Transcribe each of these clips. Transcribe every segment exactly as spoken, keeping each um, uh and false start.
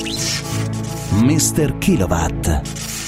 mister Kilowatt.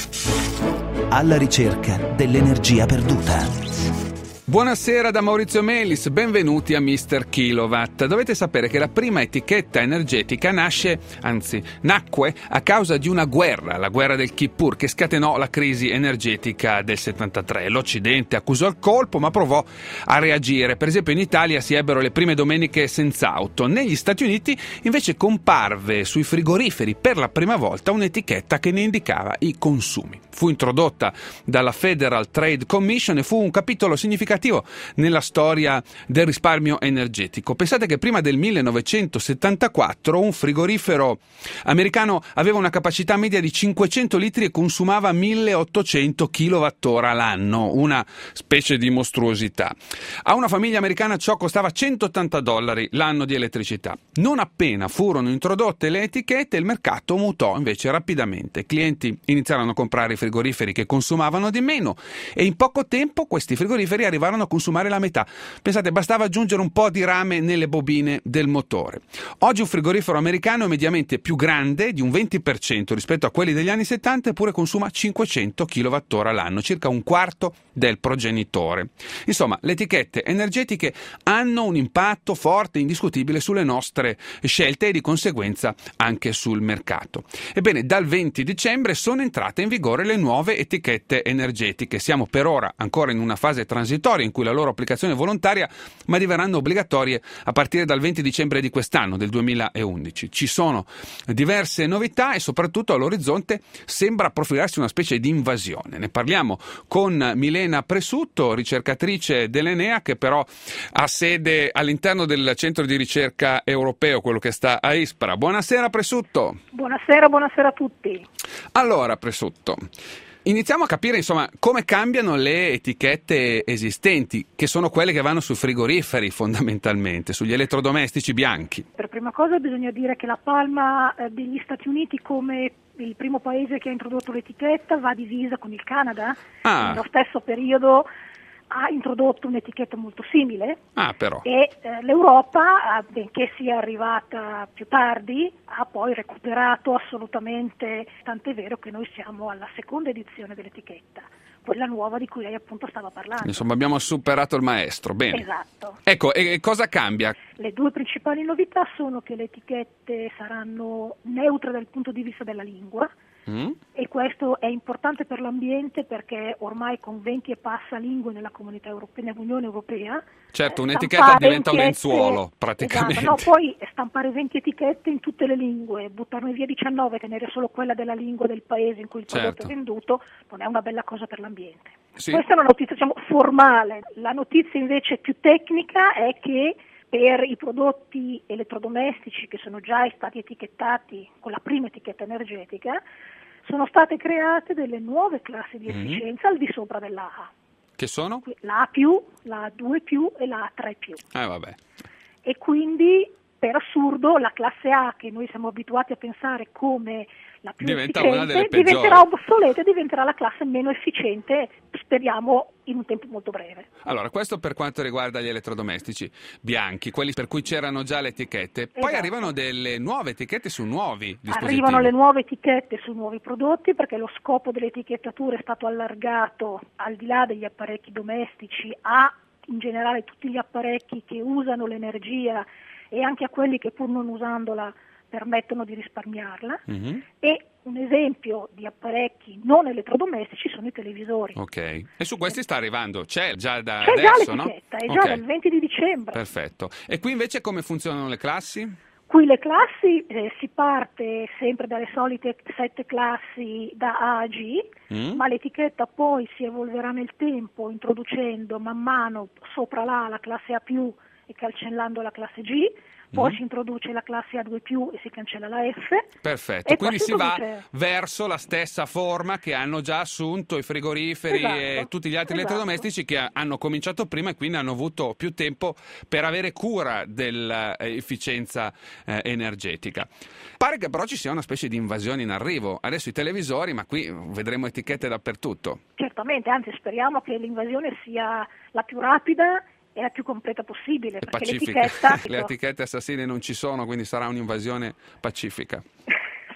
Alla ricerca dell'energia perduta. Buonasera da Maurizio Melis, benvenuti a mister Kilowatt. Dovete sapere che la prima etichetta energetica nasce, anzi nacque a causa di una guerra, la guerra del Kippur, che scatenò la crisi energetica del settantatré. L'Occidente accusò il colpo ma provò a reagire. Per esempio in Italia si ebbero le prime domeniche senza auto. Negli Stati Uniti invece comparve sui frigoriferi per la prima volta un'etichetta che ne indicava i consumi. Fu introdotta dalla Federal Trade Commission e fu un capitolo significativo nella storia del risparmio energetico. Pensate che prima del millenovecentosettantaquattro un frigorifero americano aveva una capacità media di cinquecento litri e consumava milleottocento kilowattora l'anno, una specie di mostruosità. A una famiglia americana ciò costava centottanta dollari l'anno di elettricità. Non appena furono introdotte le etichette, il mercato mutò invece rapidamente. I clienti iniziarono a comprare i frigoriferi che consumavano di meno e in poco tempo questi frigoriferi arrivarono a consumare la metà. Pensate, bastava aggiungere un po' di rame nelle bobine del motore. Oggi un frigorifero americano è mediamente più grande di un venti per cento rispetto a quelli degli anni settanta, eppure consuma cinquecento kilowattora l'anno, circa un quarto del progenitore. Insomma, le etichette energetiche hanno un impatto forte e indiscutibile sulle nostre scelte e di conseguenza anche sul mercato. Ebbene, dal venti dicembre sono entrate in vigore le nuove etichette energetiche. Siamo per ora ancora in una fase transitoria in cui la loro applicazione è volontaria, ma diverranno obbligatorie a partire dal venti dicembre di quest'anno, del duemilaundici. Ci sono diverse novità e soprattutto all'orizzonte sembra profilarsi una specie di invasione. Ne parliamo con Milena Presutto, ricercatrice dell'Enea, che però ha sede all'interno del centro di ricerca europeo, quello che sta a Ispra. Buonasera Presutto. Buonasera, buonasera a tutti. Allora Presutto, iniziamo a capire insomma come cambiano le etichette esistenti, che sono quelle che vanno sui frigoriferi fondamentalmente, sugli elettrodomestici bianchi. Per prima cosa bisogna dire che la palma eh, degli Stati Uniti come il primo paese che ha introdotto l'etichetta va divisa con il Canada. Ah. Nello stesso periodo ha introdotto un'etichetta molto simile. Ah, però. E eh, l'Europa, benché sia arrivata più tardi, ha poi recuperato assolutamente, tant'è vero che noi siamo alla seconda edizione dell'etichetta, quella nuova di cui lei appunto stava parlando. Insomma, abbiamo superato il maestro, bene. Esatto. Ecco, e cosa cambia? Le due principali novità sono che le etichette saranno neutre dal punto di vista della lingua. Mm. E questo è importante per l'ambiente perché ormai con venti e passa lingue nella comunità europea, nell'Unione Europea, certo, un'etichetta diventa un lenzuolo etichette, praticamente. Esatto, no, poi stampare venti etichette in tutte le lingue, buttarne via diciannove, tenere solo quella della lingua del paese in cui il prodotto certo. è venduto, non è una bella cosa per l'ambiente. Sì. Questa è una notizia, diciamo, formale. La notizia invece più tecnica è che per i prodotti elettrodomestici che sono già stati etichettati con la prima etichetta energetica sono state create delle nuove classi di efficienza mm-hmm. al di sopra della A. Che sono? La A più, la A due più e la A tre più. Eh, vabbè. E quindi per assurdo la classe A, che noi siamo abituati a pensare come la più Diventa efficiente, una delle peggiori. Diventerà obsoleta e diventerà la classe meno efficiente, speriamo in un tempo molto breve. Allora, questo per quanto riguarda gli elettrodomestici bianchi, quelli per cui c'erano già le etichette. Poi esatto. arrivano delle nuove etichette su nuovi dispositivi. Arrivano le nuove etichette su nuovi prodotti perché lo scopo dell'etichettatura è stato allargato al di là degli apparecchi domestici a in generale tutti gli apparecchi che usano l'energia e anche a quelli che pur non usandola permettono di risparmiarla. Mm-hmm. E un esempio di apparecchi non elettrodomestici sono i televisori. Ok, e su questi sta arrivando, c'è già da c'è adesso, già l'etichetta, no? è già okay. dal venti di dicembre. Perfetto. E qui invece come funzionano le classi? Qui le classi, eh, si parte sempre dalle solite sette classi da A a G, mm. ma l'etichetta poi si evolverà nel tempo introducendo man mano sopra l'A la classe A più e cancellando la classe G. Poi mm. si introduce la classe A due più e si cancella la F. Perfetto, quindi si introduce... va verso la stessa forma che hanno già assunto i frigoriferi esatto, e tutti gli altri esatto. elettrodomestici che hanno cominciato prima e quindi hanno avuto più tempo per avere cura dell'efficienza eh, energetica. Pare che però ci sia una specie di invasione in arrivo. Adesso i televisori, ma qui vedremo etichette dappertutto. Certamente, anzi speriamo che l'invasione sia la più rapida è la più completa possibile, perché pacifica. l'etichetta... Le etichette assassine non ci sono, quindi sarà un'invasione pacifica.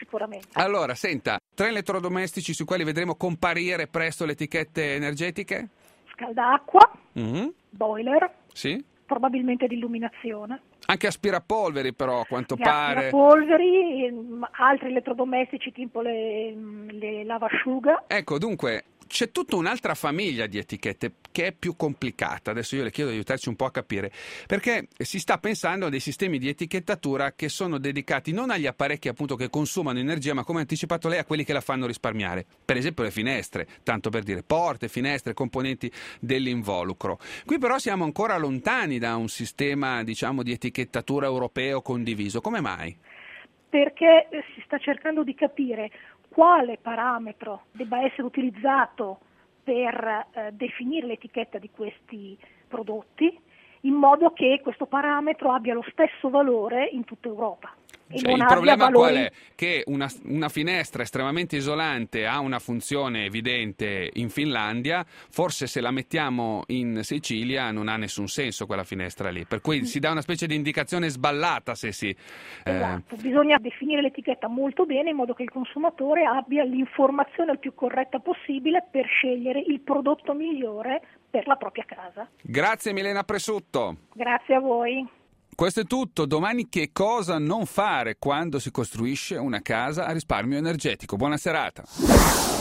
sicuramente. Allora, senta, tre elettrodomestici sui quali vedremo comparire presto le etichette energetiche? Scaldacqua, Mm-hmm. boiler, Sì. probabilmente di illuminazione. Anche aspirapolveri però, a quanto Gli pare. aspirapolveri, ehm, altri elettrodomestici tipo le, le lavasciuga. Ecco, dunque, c'è tutta un'altra famiglia di etichette che è più complicata. Adesso io le chiedo di aiutarci un po' a capire, perché si sta pensando a dei sistemi di etichettatura che sono dedicati non agli apparecchi appunto che consumano energia, ma come ha anticipato lei a quelli che la fanno risparmiare. Per esempio le finestre, tanto per dire, porte, finestre, componenti dell'involucro. Qui però siamo ancora lontani da un sistema, diciamo, di etichettatura europeo condiviso. Come mai? Perché eh, si sta cercando di capire quale parametro debba essere utilizzato per eh, definire l'etichetta di questi prodotti, in modo che questo parametro abbia lo stesso valore in tutta Europa. E Cioè, non il abbia problema valori... qual è? Che una, una finestra estremamente isolante ha una funzione evidente in Finlandia, forse se la mettiamo in Sicilia non ha nessun senso quella finestra lì, per cui si dà una specie di indicazione sballata se si... eh, Esatto, bisogna definire l'etichetta molto bene in modo che il consumatore abbia l'informazione il più corretta possibile per scegliere il prodotto migliore per la propria casa. Grazie Milena Presutto. Grazie a voi. Questo è tutto. Domani che cosa non fare quando si costruisce una casa a risparmio energetico. Buona serata.